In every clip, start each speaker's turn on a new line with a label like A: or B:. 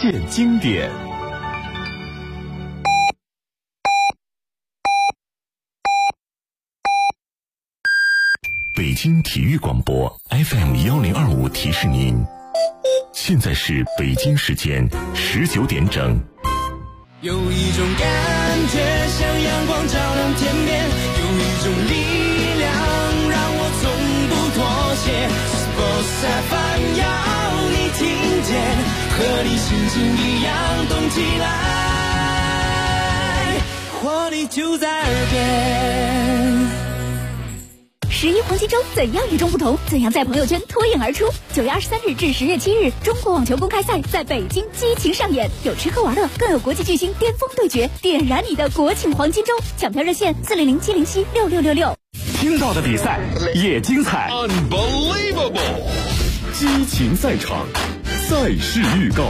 A: 现经典。北京体育广播 FM1025提示您，现在是北京时间19点整。
B: 有一种感觉像阳光照亮天边，有一种力量让我从不妥协。Sports FM 要你听见，和你心情一样动起来，活力就在耳边。
C: 11黄金周怎样与众不同？怎样在朋友圈脱颖而出？9月23日至10月7日，中国网球公开赛在北京激情上演，有吃喝玩乐，更有国际巨星巅峰对决，点燃你的国庆黄金周！抢票热线400-707-6666。
A: 听到的比赛也精彩
D: ，Unbelievable！
A: 激情赛场，赛事预告。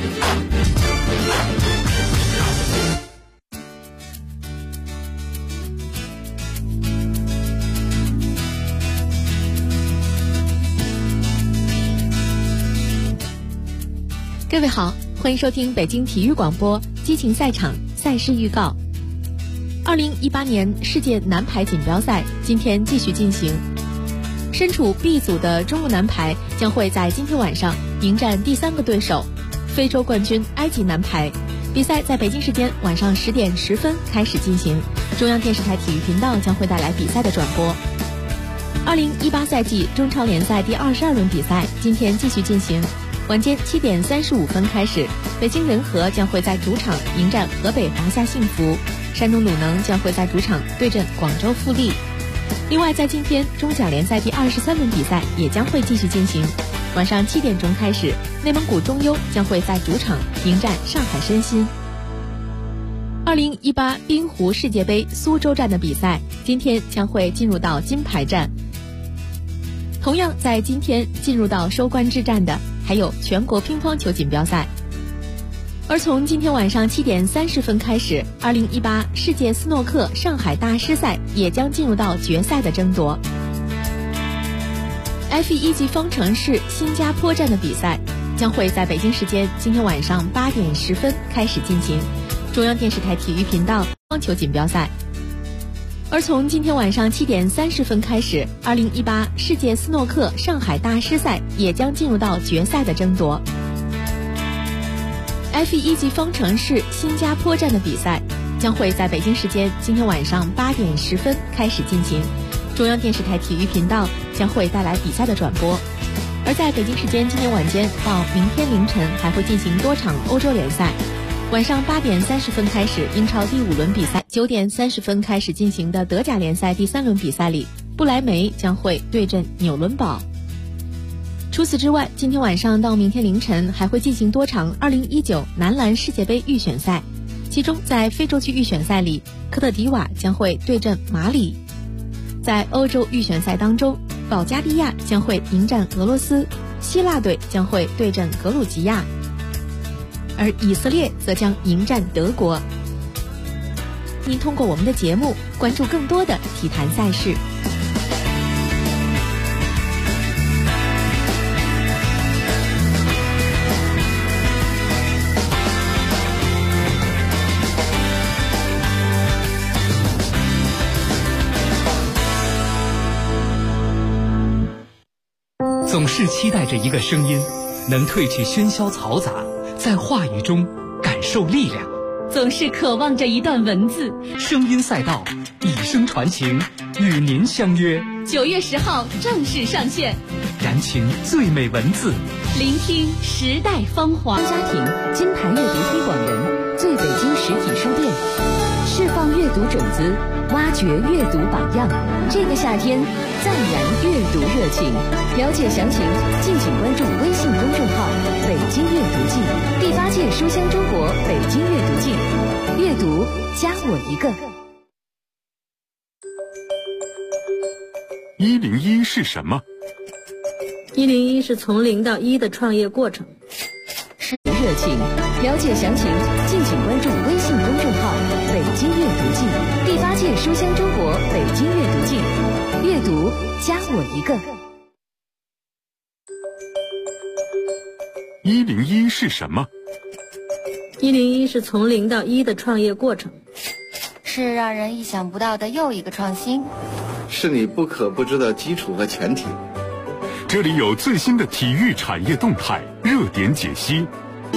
E: 各位好，欢迎收听北京体育广播激情赛场赛事预告。2018年世界男排锦标赛今天继续进行，身处 B 组的中国男排将会在今天晚上迎战第3个对手非洲冠军埃及男排。比赛在北京时间晚上10点10分开始进行，中央电视台体育频道将会带来比赛的转播。2018赛季中超联赛第22轮比赛今天继续进行，晚间7点35分开始，北京人和将会在主场迎战河北华夏幸福，山东鲁能将会在主场对阵广州富力。另外，在今天中甲联赛第23轮比赛也将会继续进行，晚上7点钟开始，内蒙古中优将会在主场迎战上海申鑫。2018滨湖世界杯苏州站的比赛今天将会进入到金牌战，同样在今天进入到收官之战的还有全国乒乓球锦标赛。而从今天晚上7点30分开始，2018世界斯诺克上海大师赛也将进入到决赛的争夺。F1级方程式新加坡站的比赛将会在北京时间今天晚上8点10分开始进行，中央电视台体育频道乒乓球锦标赛。而从今天晚上7点30分开始，2018世界斯诺克上海大师赛也将进入到决赛的争夺。F1级方程式新加坡站的比赛将会在北京时间今天晚上8点10分开始进行，中央电视台体育频道将会带来比赛的转播。而在北京时间今天晚间到明天凌晨还会进行多场欧洲联赛。晚上8点30分开始，英超第5轮比赛；9点30分开始进行的德甲联赛第3轮比赛里，不莱梅将会对阵纽伦堡。除此之外，今天晚上到明天凌晨还会进行多场2019男篮世界杯预选赛，其中在非洲区预选赛里，科特迪瓦将会对阵马里；在欧洲预选赛当中，保加利亚将会迎战俄罗斯，希腊队将会对阵格鲁吉亚，而以色列则将迎战德国。您通过我们的节目关注更多的体坛赛事。
F: 总是期待着一个声音，能褪去喧嚣嘈杂，在话语中感受力量。
C: 总是渴望着一段文字，
F: 声音赛道，以声传情，与您相约。
C: 9月10号正式上线，
F: 燃情最美文字，
C: 聆听时代芳华。
G: 家庭金牌阅读推广人，最北京实体书店，释放阅读种子，挖掘阅读榜样。这个夏天，赞燃阅读热情。了解详情，敬请关注微信公众号“北京阅读季”，第8届书香中国北京阅读季，阅读加我一个。
A: 101是什么
H: ？101是从0到1的创业过程。
G: 热情，了解详情，敬请关注微信公众号“北京阅读季”，第8届书香中国北京阅读季，阅读加我一个。
A: 101是什么
H: 101是从0到1的创业过程，
D: 是让人意想不到的又一个创新，
I: 是你不可不知的基础和前提。
A: 这里有最新的体育产业动态、热点解析。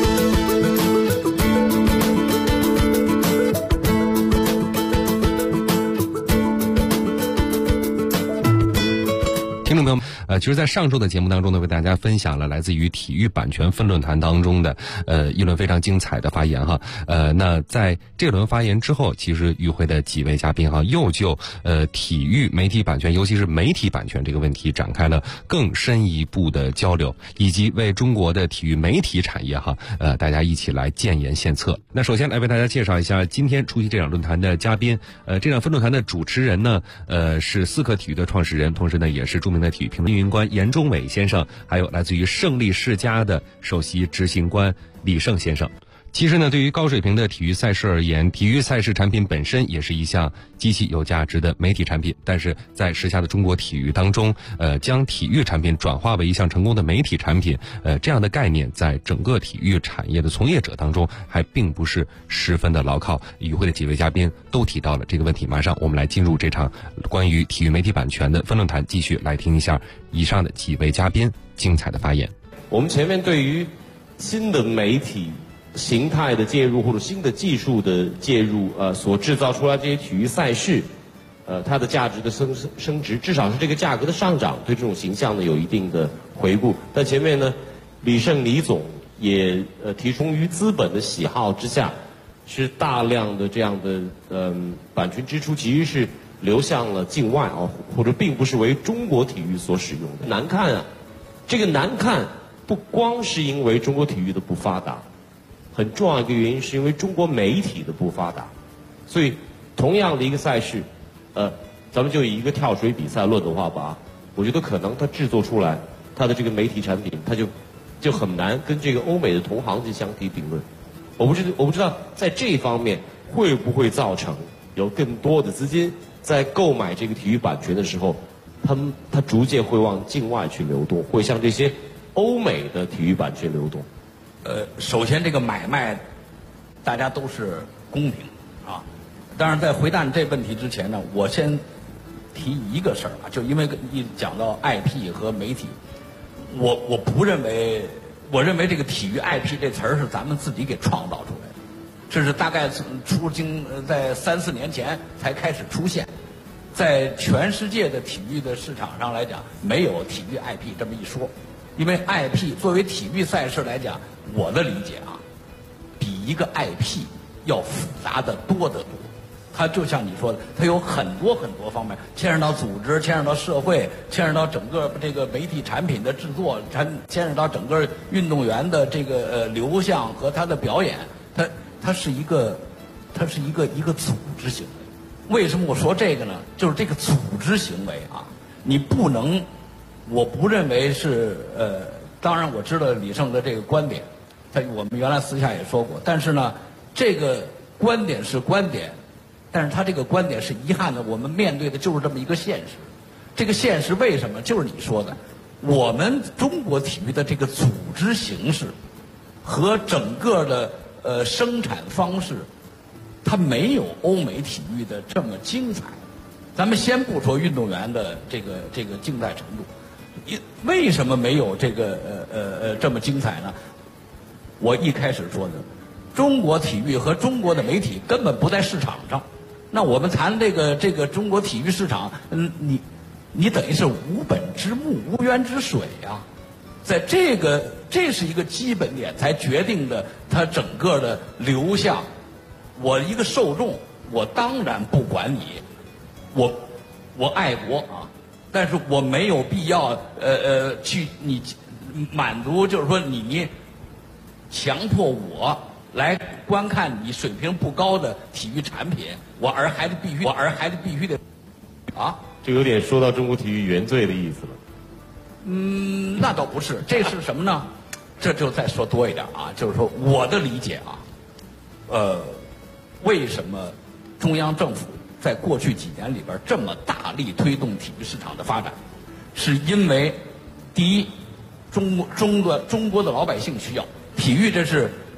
J: 听众朋友们，其实在上周的节目当中呢，为大家分享了来自于体育版权分论坛当中的一轮非常精彩的发言哈。那在这轮发言之后，其实与会的几位嘉宾哈，又就体育媒体版权，尤其是媒体版权这个问题展开了更深一步的交流，以及为中国的体育媒体产业哈，大家一起来建言献策。那首先来为大家介绍一下今天出席这场论坛的嘉宾。这场分论坛的主持人呢，是思可体育的创始人，同时呢也是著名的体育评论运营官严忠伟先生，还有来自于胜利世家的首席执行官李胜先生。其实呢，对于高水平的体育赛事而言，体育赛事产品本身也是一项极其有价值的媒体产品。但是在时下的中国体育当中，将体育产品转化为一项成功的媒体产品，这样的概念在整个体育产业的从业者当中还并不是十分的牢靠。与会的几位嘉宾都提到了这个问题。马上我们来进入这场关于体育媒体版权的分论坛，继续来听一下以上的几位嘉宾精彩的发言。
K: 我们前面对于新的媒体形态的介入或者新的技术的介入，所制造出来这些体育赛事，它的价值的升值，至少是这个价格的上涨，对这种形象呢有一定的回顾。但前面呢，李胜李总也提出于资本的喜好之下，是大量的这样的版权支出其实是流向了境外啊，或者并不是为中国体育所使用的。难看啊，这个难看不光是因为中国体育的不发达。很重要一个原因是因为中国媒体的不发达，所以同样的一个赛事，咱们就以一个跳水比赛论的话吧，我觉得可能它制作出来，它的这个媒体产品，它就很难跟这个欧美的同行去相提并论。我不知道在这一方面会不会造成有更多的资金在购买这个体育版权的时候，它逐渐会往境外去流动，会向这些欧美的体育版权流动。
L: 首先这个买卖，大家都是公平啊。当然，在回答这问题之前呢，我先提一个事儿啊，就因为一讲到 IP 和媒体，我不认为，我认为这个体育 IP 这词儿是咱们自己给创造出来的，这是大概在3-4年前才开始出现，在全世界的体育的市场上来讲，没有体育 IP 这么一说。因为 IP 作为体育赛事来讲，我的理解啊，比一个 IP 要复杂的多得多。它就像你说的，它有很多很多方面，牵扯到组织，牵扯到社会，牵扯到整个这个媒体产品的制作，牵扯到整个运动员的这个流向和他的表演，它是一个组织行为。为什么我说这个呢？就是这个组织行为啊，你不能。我不认为是当然我知道李胜的这个观点，我们原来私下也说过，但是呢，这个观点是观点，但是他这个观点是遗憾的，我们面对的就是这么一个现实。这个现实为什么？就是你说的，我们中国体育的这个组织形式和整个的生产方式，它没有欧美体育的这么精彩。咱们先不说运动员的这个精彩程度。为什么没有这个这么精彩呢？我一开始说的，中国体育和中国的媒体根本不在市场上。那我们谈这个中国体育市场，你等于是无本之木、无源之水啊。在这是一个基本点，才决定的它整个的流向。我一个受众，我当然不管你，我爱国啊。但是我没有必要去你满足，就是说你强迫我来观看你水平不高的体育产品，我儿孩子必须得啊，
K: 这有点说到中国体育原罪的意思了。
L: 那倒不是，这是什么呢？这就再说多一点啊，就是说我的理解啊，为什么中央政府在过去几年里边这么大力推动体育市场的发展，是因为第一，中国的老百姓需要体育，这是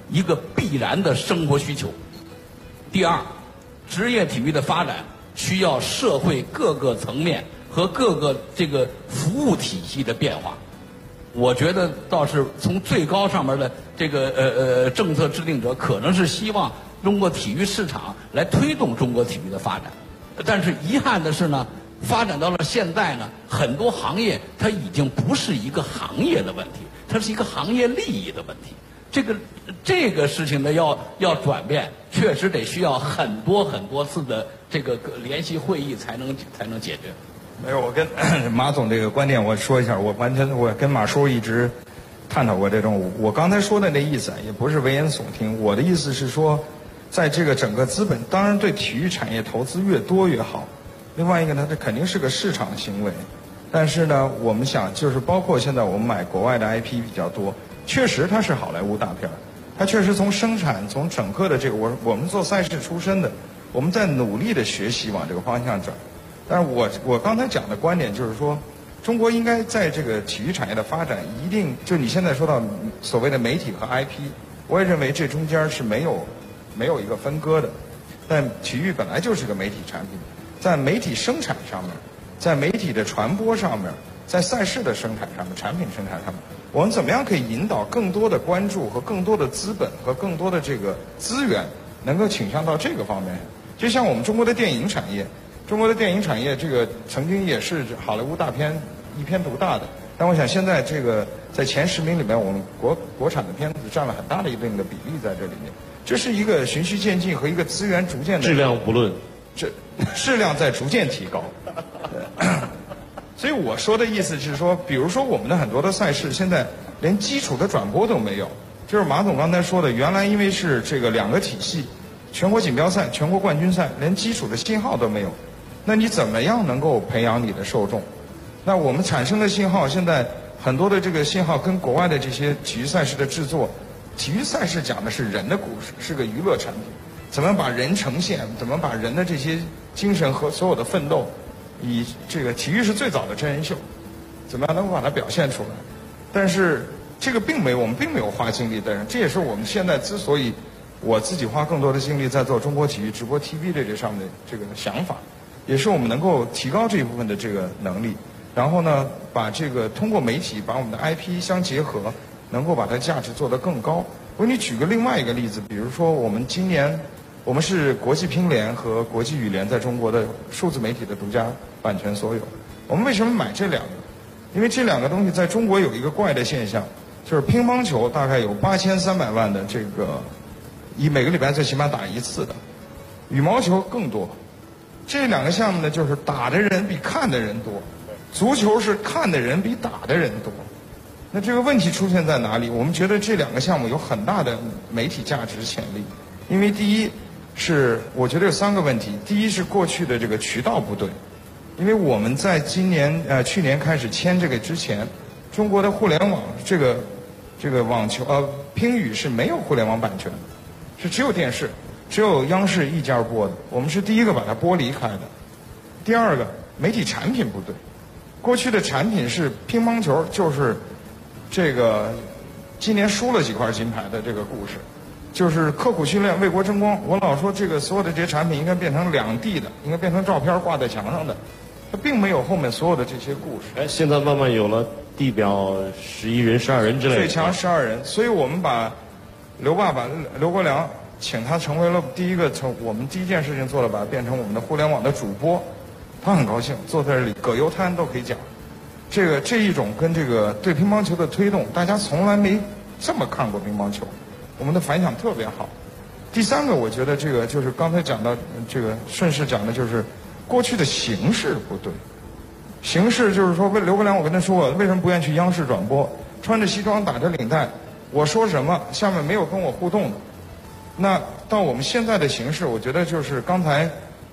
L: 一个必然的生活需求。第二，职业体育的发展需要社会各个层面和各个这个服务体系的变化。我觉得倒是从最高上面的这个政策制定者，可能是希望中国体育市场来推动中国体育的发展。但是遗憾的是呢，发展到了现在呢，很多行业它已经不是一个行业的问题，它是一个行业利益的问题。这个事情呢，要转变，确实得需要很多次的这个联席会议才能解决。
M: 没有，我跟马总这个观点我说一下，我跟马叔一直探讨过这种。我刚才说的那意思也不是危言耸听，我的意思是说，在这个整个资本，当然对体育产业投资越多越好。另外一个呢，这肯定是个市场行为，但是呢，我们想就是包括现在我们买国外的 IP 比较多，确实它是好莱坞大片，它确实从生产从整个的这个我们做赛事出身的，我们在努力的学习往这个方向转。但是我刚才讲的观点就是说，中国应该在这个体育产业的发展，一定就你现在说到所谓的媒体和 IP， 我也认为这中间是没有一个分割的。但体育本来就是个媒体产品，在媒体生产上面，在媒体的传播上面，在赛事的生产上面，产品生产上面，我们怎么样可以引导更多的关注和更多的资本和更多的这个资源能够倾向到这个方面？就像我们中国的电影产业。中国的电影产业，这个曾经也是好莱坞大片一片独大的，但我想现在这个在前10名里面，我们国产的片子占了很大的一定的比例在这里面。这是一个循序渐进和一个资源逐渐的
K: 质量不论，
M: 这质量在逐渐提高。所以我说的意思是说，比如说我们的很多的赛事现在连基础的转播都没有，就是马总刚才说的，原来因为是这个2个体系，全国锦标赛、全国冠军赛，连基础的信号都没有。那你怎么样能够培养你的受众？那我们产生的信号，现在很多的这个信号跟国外的这些体育赛事的制作，体育赛事讲的是人的故事，是个娱乐产品，怎么把人呈现，怎么把人的这些精神和所有的奋斗，以这个体育是最早的真人秀，怎么样能够把它表现出来？但是这个我们并没有花精力在这，这也是我们现在之所以我自己花更多的精力在做中国体育直播 TV 这上面的这个想法。也是我们能够提高这一部分的这个能力，然后呢，把这个通过媒体把我们的 IP 相结合，能够把它价值做得更高。我给你举个另外一个例子，比如说我们今年，我们是国际乒联和国际羽联在中国的数字媒体的独家版权所有。我们为什么买这2个？因为这2个东西在中国有一个怪的现象，就是乒乓球大概有8300万的这个，每个礼拜最起码打1次的，羽毛球更多。这2个项目呢，就是打的人比看的人多，足球是看的人比打的人多。那这个问题出现在哪里？我们觉得这2个项目有很大的媒体价值潜力，因为第一是我觉得有3个问题，第一是过去的这个渠道不对，因为我们在去年开始签这个之前，中国的互联网这个网球乒羽是没有互联网版权的，是只有电视。只有央视一家播的，我们是第一个把它剥离开的。第二个，媒体产品不对，过去的产品是乒乓球，就是这个今年输了几块金牌的这个故事，就是刻苦训练为国争光。我老说这个所有的这些产品应该变成2D的，应该变成照片挂在墙上的，它并没有后面所有的这些故事。
K: 现在慢慢有了地表11人、12人之类的，
M: 最强12人，所以我们把刘国梁。请他成为了我们第一件事情做了，把它变成我们的互联网的主播，他很高兴，坐在这里葛优瘫都可以讲。这一种跟这个对乒乓球的推动，大家从来没这么看过乒乓球，我们的反响特别好。第3个，我觉得这个就是刚才讲到这个顺势讲的就是过去的形式不对，形式就是说刘国梁，我跟他说我为什么不愿意去央视转播，穿着西装打着领带，我说什么下面没有跟我互动的。那到我们现在的形式，我觉得就是刚才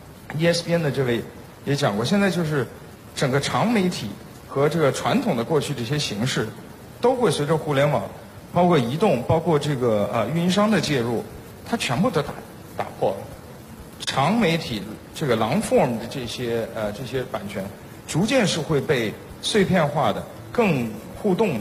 M: ESPN 的这位也讲过，现在就是整个长媒体和这个传统的过去这些形式，都会随着互联网，包括移动，包括这个运营商的介入，它全部都打破了。长媒体这个 long form 的这些版权，逐渐是会被碎片化的、更互动的、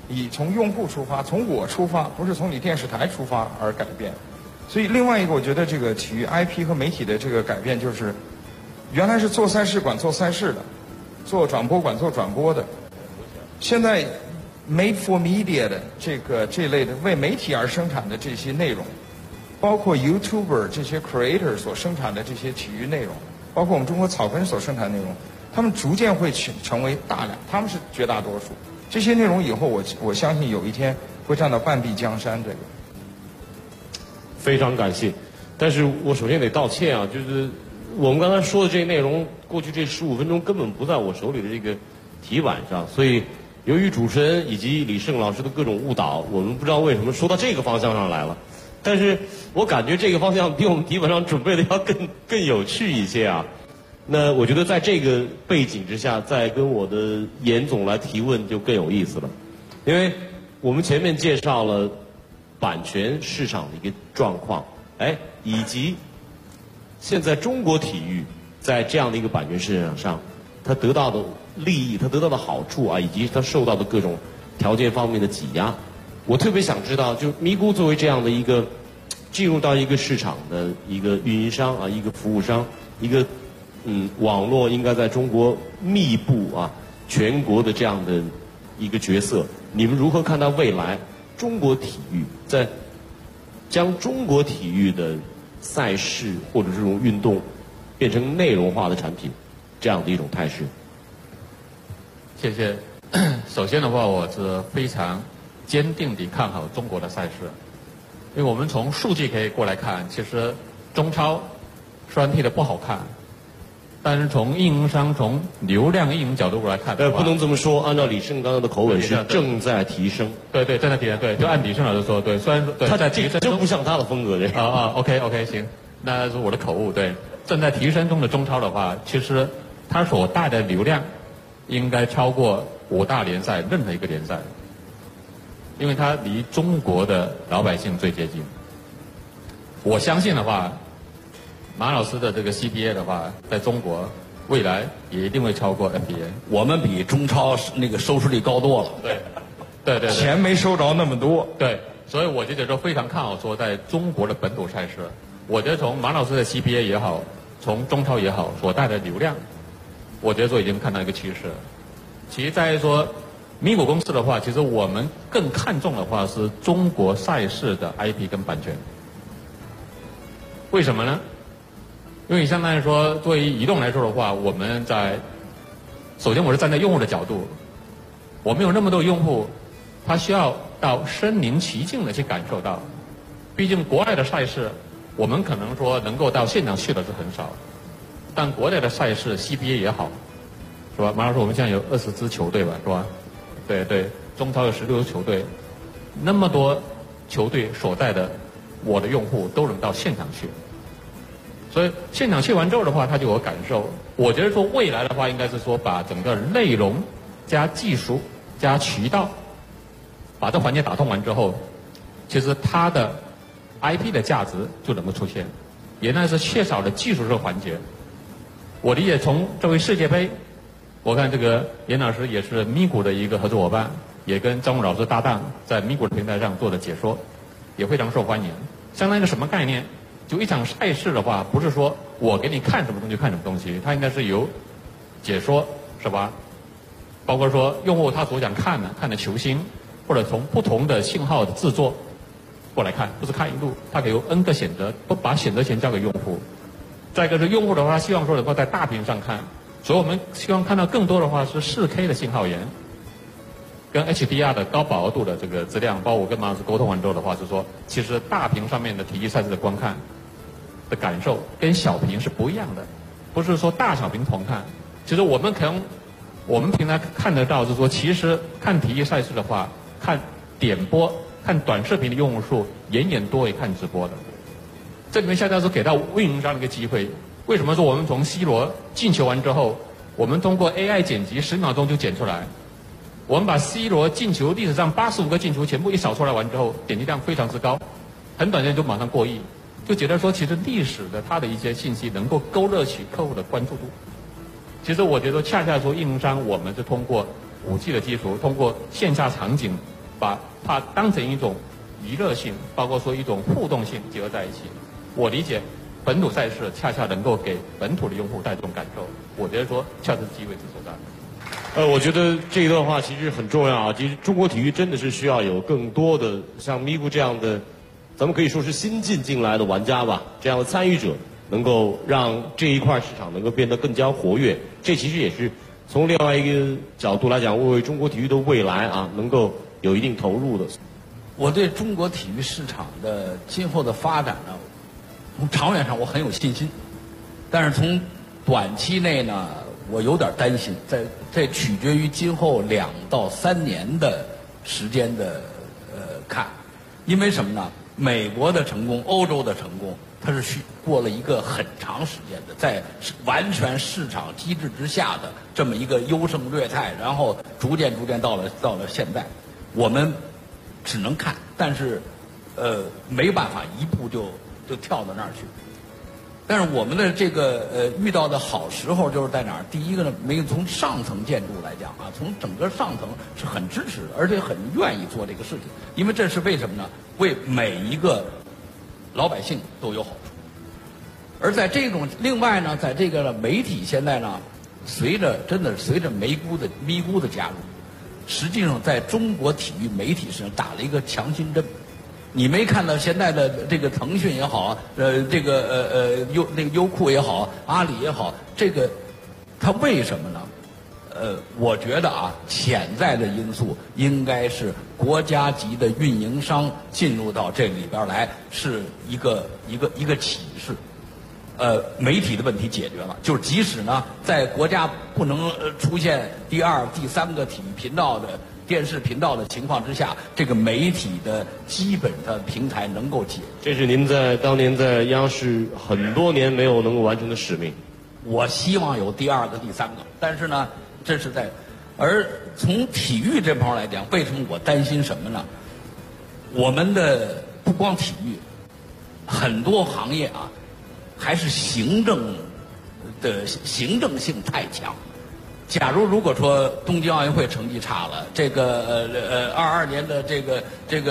M: 从用户出发，从我出发，不是从你电视台出发而改变。所以另外一个，我觉得这个体育 IP 和媒体的这个改变，就是原来是做赛事管做赛事的，做转播管做转播的，现在 made for media 的这类的为媒体而生产的这些内容，包括 YouTuber 这些 creator 所生产的这些体育内容，包括我们中国草根所生产的内容，他们逐渐会成为大量，他们是绝大多数。这些内容以后我相信有一天会占到半壁江山。这个
K: 非常感谢，但是我首先得道歉啊，就是我们刚才说的这些内容，过去这15分钟根本不在我手里的这个题板上，所以由于主持人以及李晟老师的各种误导，我们不知道为什么说到这个方向上来了。但是我感觉这个方向比我们题本上准备的要更有趣一些啊。那我觉得在这个背景之下，再跟我的严总来提问就更有意思了，因为我们前面介绍了版权市场的一个状况，以及现在中国体育在这样的一个版权市场上，它得到的利益，它得到的好处啊，以及它受到的各种条件方面的挤压。我特别想知道，就咪咕作为这样的一个进入到一个市场的一个运营商啊，一个服务商，一个网络应该在中国密布啊全国的这样的一个角色，你们如何看待未来中国体育在将中国体育的赛事或者这种运动变成内容化的产品这样的一种态势？
N: 谢谢。首先的话，我是非常坚定地看好中国的赛事，因为我们从数据可以过来看，其实中超虽然踢得不好看，但是从运营商从流量运营角度过来看的话，
K: 不能这么说。按照李晟刚刚的口吻是正在提升。
N: 对，正在提升。对，就按李晟老师说，对，虽然对
K: 他
N: 在提升中，
K: 真不像他的风格这个。
N: OK， 行，那是我的口误。对，正在提升中的中超的话，其实它所带的流量应该超过5大联赛任何一个联赛，因为它离中国的老百姓最接近。我相信的话，马老师的这个 CBA 的话，在中国未来也一定会超过 NBA。
L: 我们比中超那个收视率高多了。
N: 对，
M: 钱没收着那么多。
N: 对，所以我觉得说非常看好说在中国的本土赛事，我觉得从马老师的 CBA 也好，从中超也好所带的流量，我觉得说已经看到一个趋势。其实在说咪咕公司的话，其实我们更看重的话是中国赛事的 IP 跟版权。为什么呢？因为相当于说，作为移动来说的话，我们首先我是站在用户的角度，我们有那么多用户，他需要到身临其境的去感受到。毕竟国外的赛事，我们可能说能够到现场去的是很少，但国内的赛事 CBA 也好，是吧？马老师，我们现在有20支球队吧，是吧？对，中超有16支球队，那么多球队所带的我的用户都能到现场去。所以现场去完之后的话，他就有感受。我觉得说未来的话，应该是说把整个内容加技术加渠道，把这环节打通完之后，其实它的 IP 的价值就能够出现。原来是缺少了技术这个环节。我理解从这回世界杯，我看这个严老师也是咪咕的一个合作伙伴，也跟张武老师搭档，在咪咕的平台上做的解说，也非常受欢迎。相当于一个什么概念？就一场赛事的话，不是说我给你看什么东西看什么东西，它应该是由解说，是吧？包括说用户他所想看的球星，或者从不同的信号的制作过来看，不是看一路，他可以有 N 个选择，都把选择权交给用户。再一个是用户的话，希望说能够在大屏上看，所以我们希望看到更多的话是4K 的信号源，跟 HDR 的高饱和度的这个质量。包括我跟马老师沟通完之后的话，是说其实大屏上面的体育赛事的观看的感受跟小屏是不一样的，不是说大小屏同看。其实我们平常看得到是说，其实看体育赛事的话，看点播、看短视频的用户数远远多于看直播的。这里面现在是给到运营商的一个机会。为什么说我们从 C 罗进球完之后，我们通过 AI 剪辑10秒钟就剪出来？我们把 C 罗进球历史上85个进球全部一扫出来完之后，点击量非常之高，很短时间就马上过亿。就觉得说，其实历史的它的一些信息能够勾勒起客户的关注度。其实我觉得恰恰说运营商，我们是通过5G 的技术，通过线下场景把它当成一种娱乐性，包括说一种互动性结合在一起。我理解本土赛事恰恰能够给本土的用户带这种感受，我觉得说恰是机会之所在。
K: 我觉得这一段话其实很重要啊。其实中国体育真的是需要有更多的像咪咕这样的，咱们可以说是新进来的玩家吧，这样的参与者，能够让这一块市场能够变得更加活跃。这其实也是从另外一个角度来讲，为中国体育的未来啊，能够有一定投入的。
L: 我对中国体育市场的今后的发展呢，从长远上我很有信心，但是从短期内呢，我有点担心。这取决于今后2到3年的时间的看，因为什么呢？美国的成功，欧洲的成功，它是过了一个很长时间的，在完全市场机制之下的这么一个优胜劣汰，然后逐渐到了现在，我们只能看，但是没办法一步就跳到那儿去。但是我们的这个遇到的好时候就是在哪儿？第一个呢，从上层建筑来讲啊，从整个上层是很支持的，而且很愿意做这个事情，因为这是为什么呢？为每一个老百姓都有好处。而在这种另外呢，在这个媒体现在呢，随着咪咕的加入，实际上在中国体育媒体上打了一个强心针。你没看到现在的这个腾讯也好，优酷也好，阿里也好，这个它为什么呢？我觉得啊，潜在的因素应该是国家级的运营商进入到这里边来，是一个启示。媒体的问题解决了，就是即使呢，在国家不能出现第2、第3个体育频道的电视频道的情况之下，这个媒体的基本的平台能够解。
K: 这是您当年在央视很多年没有能够完成的使命。
L: 我希望有第2个、第3个，但是呢，这是在。而从体育这方面来讲，为什么我担心什么呢？我们的不光体育，很多行业啊，还是行政性太强。假如果说东京奥运会成绩差了，这个22年的这个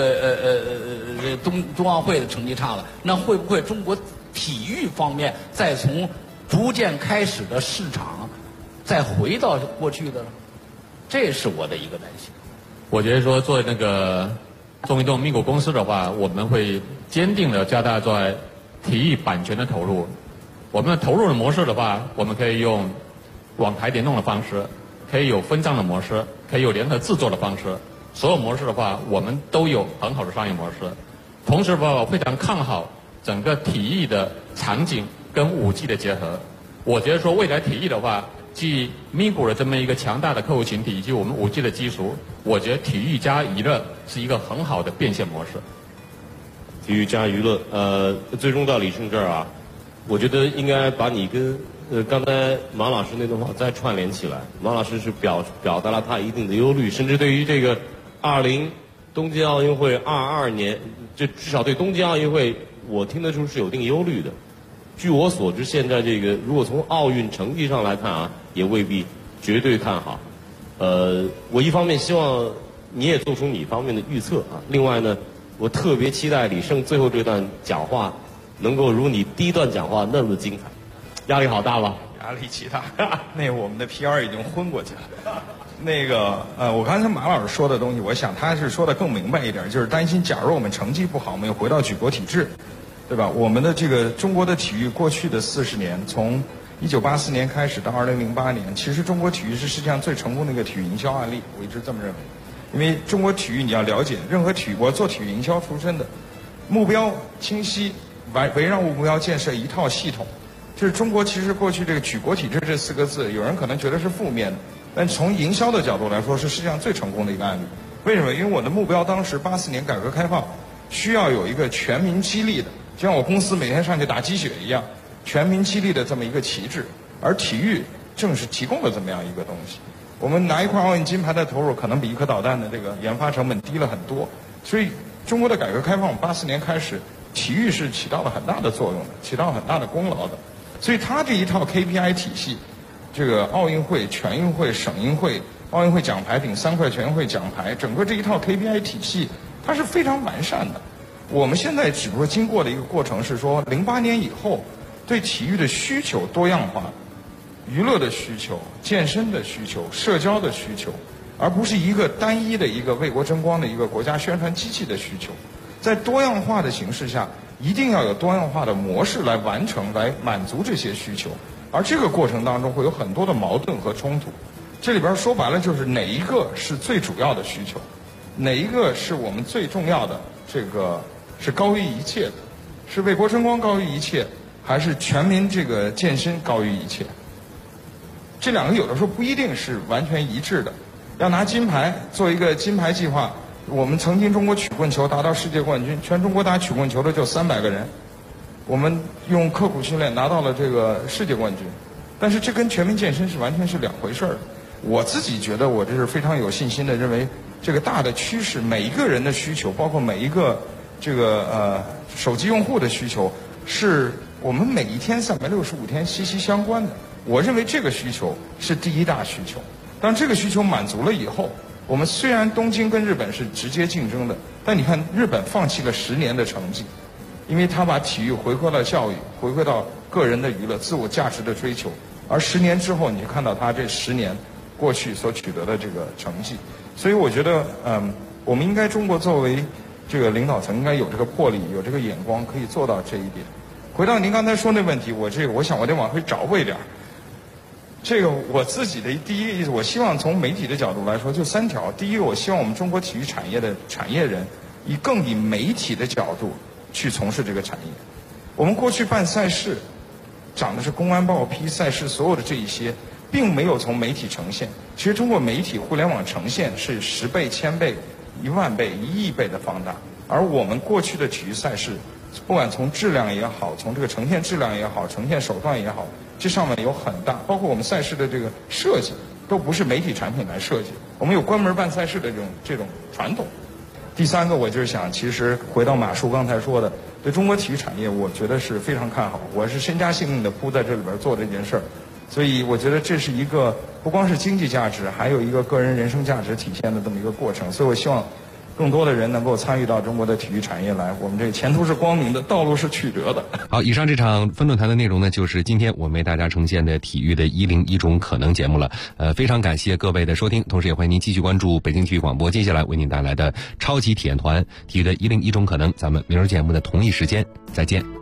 L: 冬奥会的成绩差了，那会不会中国体育方面再从逐渐开始的市场再回到过去的呢？这是我的一个担心。
N: 我觉得说作为那个中移动咪咕公司的话，我们会坚定的加大在体育版权的投入。我们的投入的模式的话，我们可以用网台联动的方式，可以有分账的模式，可以有联合制作的方式。所有模式的话，我们都有很好的商业模式。同时的话，我非常看好整个体育的场景跟5G 的结合。我觉得说未来体育的话，基于咪咕的这么一个强大的客户群体以及我们5G 的基础，我觉得体育加娱乐是一个很好的变现模式。
K: 体育加娱乐，最终到李胜这儿啊，我觉得应该把你跟刚才马老师那段话再串联起来。马老师是表达了他一定的忧虑，甚至对于这个20东京奥运会22年，这至少对东京奥运会，我听得出是有一定忧虑的。据我所知，现在这个如果从奥运成绩上来看啊，也未必绝对看好。我一方面希望你也做出你方面的预测啊，另外呢，我特别期待李胜最后这段讲话能够如你第一段讲话那么精彩。压力好大吧？
M: 压力极大。那我们的 PR 已经昏过去了。那个我刚才马老师说的东西，我想他是说的更明白一点，就是担心假如我们成绩不好，我们又回到举国体制，对吧？我们的这个中国的体育过去的40年，从1984年开始到2008年，其实中国体育是世界上最成功的一个体育营销案例，我一直这么认为。因为中国体育你要了解，任何体育，我做体育营销出身的，目标清晰，围绕目标建设一套系统。就是中国其实过去这个举国体制这4个字，有人可能觉得是负面的，但从营销的角度来说，是世界上最成功的一个案例。为什么？因为我的目标当时84年改革开放，需要有一个全民激励的，就像我公司每天上去打鸡血一样，全民激励的这么一个旗帜。而体育正是提供了这么样一个东西。我们拿一块奥运金牌的投入，可能比一颗导弹的这个研发成本低了很多。所以中国的改革开放84年开始，体育是起到了很大的作用的，起到很大的功劳的。所以它这一套 KPI 体系， 这个奥运会、全运会、省运会，奥运会奖牌顶3块，全运会奖牌，整个这一套 KPI 体系，它是非常完善的。我们现在只不过经过的一个过程是说，08年以后，对体育的需求多样化，娱乐的需求、健身的需求、社交的需求，而不是一个单一的一个为国争光的一个国家宣传机器的需求。在多样化的形势下，一定要有多样化的模式来完成、来满足这些需求。而这个过程当中会有很多的矛盾和冲突。这里边说白了就是哪一个是最主要的需求，哪一个是我们最重要的，这个是高于一切的，是为国争光高于一切，还是全民这个健身高于一切？这两个有的时候不一定是完全一致的。要拿金牌做一个金牌计划，我们曾经中国曲棍球达到世界冠军，全中国打曲棍球的就300个人，我们用刻苦训练拿到了这个世界冠军。但是这跟全民健身是完全是两回事儿。我自己觉得我这是非常有信心的，认为这个大的趋势，每一个人的需求，包括每一个这个手机用户的需求，是我们每一天365天息息相关的。我认为这个需求是第一大需求。当这个需求满足了以后，我们虽然东京跟日本是直接竞争的，但你看日本放弃了10年的成绩，因为他把体育回归到教育，回归到个人的娱乐、自我价值的追求。而10年之后，你就看到他这10年过去所取得的这个成绩。所以我觉得，我们应该中国作为这个领导层，应该有这个魄力，有这个眼光，可以做到这一点。回到您刚才说那问题，我想我得往回找回一点。这个我自己的第一个意思，我希望从媒体的角度来说，就3条。第一个，我希望我们中国体育产业的产业人更以媒体的角度去从事这个产业。我们过去办赛事，讲的是公安报批赛事所有的这一些，并没有从媒体呈现。其实通过媒体互联网呈现是10倍、1000倍、10000倍、1亿倍的放大。而我们过去的体育赛事，不管从质量也好，从这个呈现质量也好，呈现手段也好，这上面有很大，包括我们赛事的这个设计，都不是媒体产品来设计。我们有关门办赛事的这种传统。第3个，我就是想，其实回到马叔刚才说的，对中国体育产业，我觉得是非常看好。我是身家性命的扑在这里边做这件事儿，所以我觉得这是一个不光是经济价值，还有一个个人人生价值体现的这么一个过程。所以我希望更多的人能够参与到中国的体育产业来，我们这个前途是光明的，道路是曲折的。
J: 好，以上这场分论坛的内容呢，就是今天我们为大家呈现的体育的101种可能节目了。非常感谢各位的收听，同时也欢迎您继续关注北京体育广播接下来为您带来的超级体验团体育的101种可能。咱们明儿节目的同一时间再见。